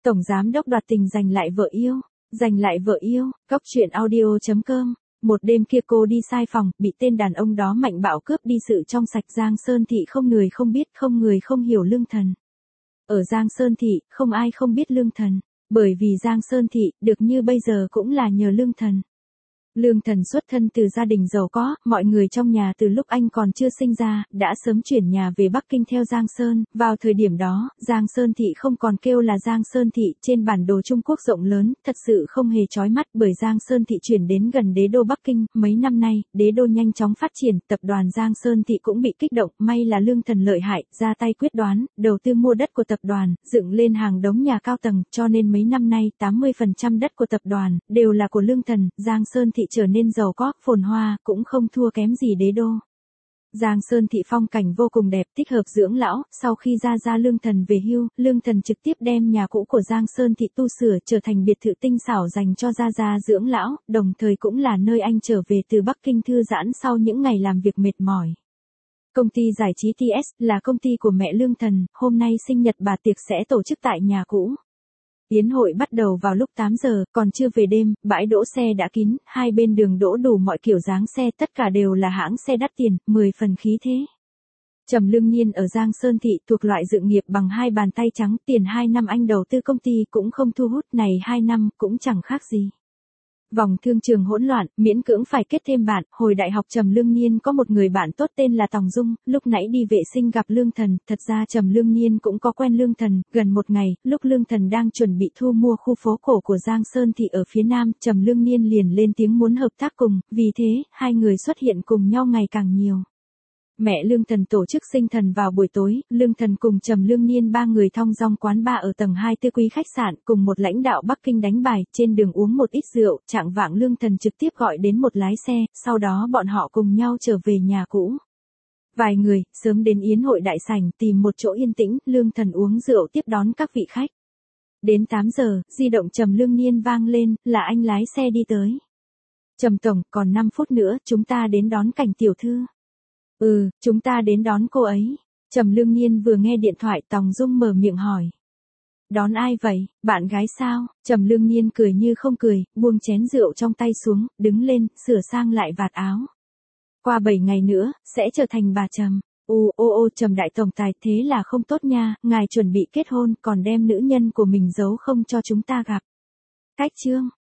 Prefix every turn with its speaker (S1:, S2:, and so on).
S1: Tổng giám đốc đoạt tình giành lại vợ yêu. Giành lại vợ yêu, Cóc truyện audio.com. Một đêm kia cô đi sai phòng, bị tên đàn ông đó mạnh bạo cướp đi sự trong sạch. Giang Sơn Thị không người không biết, không người không hiểu Lương Thần. Ở Giang Sơn Thị, không ai không biết Lương Thần. Bởi vì Giang Sơn Thị, được như bây giờ cũng là nhờ Lương Thần. Lương Thần xuất thân từ gia đình giàu có, mọi người trong nhà từ lúc anh còn chưa sinh ra, đã sớm chuyển nhà về Bắc Kinh theo Giang Sơn. Vào thời điểm đó, Giang Sơn Thị không còn kêu là Giang Sơn Thị trên bản đồ Trung Quốc rộng lớn, thật sự không hề chói mắt bởi Giang Sơn Thị chuyển đến gần đế đô Bắc Kinh. Mấy năm nay, đế đô nhanh chóng phát triển, tập đoàn Giang Sơn Thị cũng bị kích động, may là Lương Thần lợi hại, ra tay quyết đoán, đầu tư mua đất của tập đoàn, dựng lên hàng đống nhà cao tầng, cho nên mấy năm nay, 80% đất của tập đoàn, đều là của Lương Thần. Giang Sơn Thị trở nên giàu có, phồn hoa, cũng không thua kém gì đế đô. Giang Sơn Thị phong cảnh vô cùng đẹp, thích hợp dưỡng lão. Sau khi gia Lương Thần về hưu, Lương Thần trực tiếp đem nhà cũ của Giang Sơn Thị tu sửa trở thành biệt thự tinh xảo dành cho gia dưỡng lão, đồng thời cũng là nơi anh trở về từ Bắc Kinh thư giãn sau những ngày làm việc mệt mỏi. Công ty giải trí TS là công ty của mẹ Lương Thần, hôm nay sinh nhật bà, tiệc sẽ tổ chức tại nhà cũ. Yến hội bắt đầu vào lúc 8 giờ, còn chưa về đêm, bãi đỗ xe đã kín, hai bên đường đỗ đủ mọi kiểu dáng xe, tất cả đều là hãng xe đắt tiền, 10 phần khí thế. Trầm Lương Nhiên ở Giang Sơn Thị thuộc loại dự nghiệp bằng hai bàn tay trắng, tiền 2 năm anh đầu tư công ty cũng không thu hút, này 2 năm cũng chẳng khác gì. Vòng thương trường hỗn loạn, miễn cưỡng phải kết thêm bạn. Hồi đại học Trầm Lương Nhiên có một người bạn tốt tên là Tòng Dung, lúc nãy đi vệ sinh gặp Lương Thần, thật ra Trầm Lương Nhiên cũng có quen Lương Thần. Gần một ngày, lúc Lương Thần đang chuẩn bị thu mua khu phố cổ của Giang Sơn Thị ở phía nam, Trầm Lương Nhiên liền lên tiếng muốn hợp tác cùng, vì thế, hai người xuất hiện cùng nhau ngày càng nhiều. Mẹ Lương Thần tổ chức sinh thần vào buổi tối, Lương Thần cùng Trầm Lương Nhiên ba người thong dong quán bar ở tầng 2 Tư Quý khách sạn, cùng một lãnh đạo Bắc Kinh đánh bài, trên đường uống một ít rượu, chạng vạng Lương Thần trực tiếp gọi đến một lái xe, sau đó bọn họ cùng nhau trở về nhà cũ. Vài người, sớm đến yến hội đại sảnh, tìm một chỗ yên tĩnh, Lương Thần uống rượu tiếp đón các vị khách. Đến 8 giờ, di động Trầm Lương Nhiên vang lên, là anh lái xe đi tới. Trầm tổng, còn 5 phút nữa, chúng ta đến đón Cảnh tiểu thư. Chúng ta đến đón cô ấy. Trầm Lương Nhiên vừa nghe điện thoại, Tòng Dung mở miệng hỏi. Đón ai vậy, bạn gái sao? Trầm Lương Nhiên cười như không cười, buông chén rượu trong tay xuống, đứng lên, sửa sang lại vạt áo. Qua 7 ngày nữa, sẽ trở thành bà Trầm. Trầm đại tổng tài, thế là không tốt nha, ngài chuẩn bị kết hôn, còn đem nữ nhân của mình giấu không cho chúng ta gặp. Cách chương.